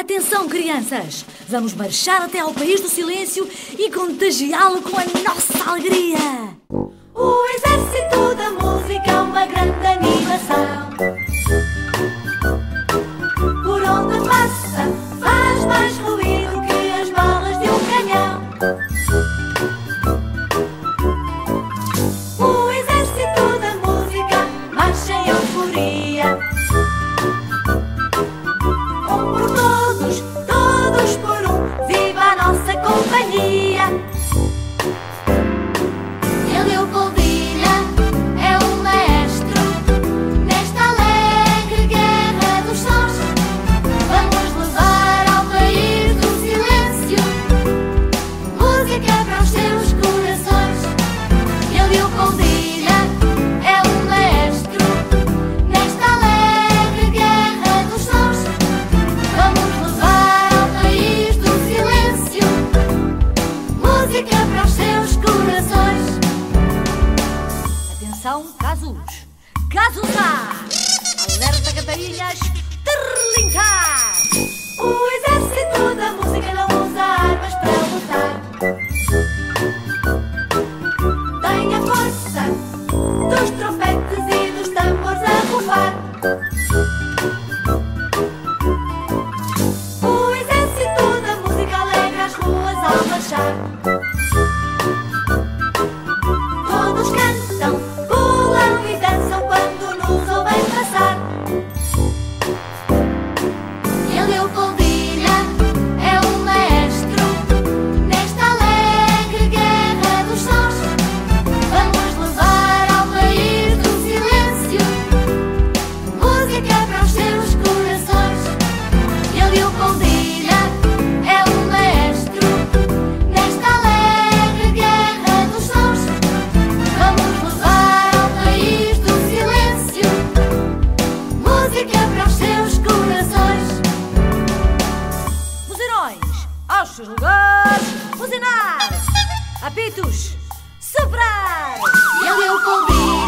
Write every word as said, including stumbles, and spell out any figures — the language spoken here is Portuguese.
Atenção, crianças! Vamos marchar até ao país do silêncio e contagiá-lo com a nossa alegria! O exército da música é uma grande animação. Por onde passa, faz mais ruído que as balas de um canhão. O exército da música marcha em euforia. Um por todos, todos por um, viva a nossa companhia. Ele é o Leopoldina, é o maestro nesta alegre guerra dos sons. Vamos levar ao país do silêncio música para os seus corações. Ele é o Leopoldina, é o maestro nesta alegre guerra dos sons. Vamos levar ao país do silêncio música para os seus corações. Atenção, casos! Casos A! Alerta, campainhas! Terlincar! O exército da música não usa armas para lutar. Tem a força dos trompetes e dos tambores a rufar. O exército da música alegra as ruas ao marchar. Todos cantam, pulam e dançam quando nos ouvem passar. Ele é o Leopoldina, é o maestro nesta alegre guerra dos sons. Vamos levar ao país do silêncio música para os seus corações. Ele é o Leopoldina, é o maestro nesta alegre guerra dos sons. Vamos levar ao país do silêncio música para os seus corações. Os heróis, aos seus lugares, buzinar! Apitos, soprar! Ele é o Leopoldina.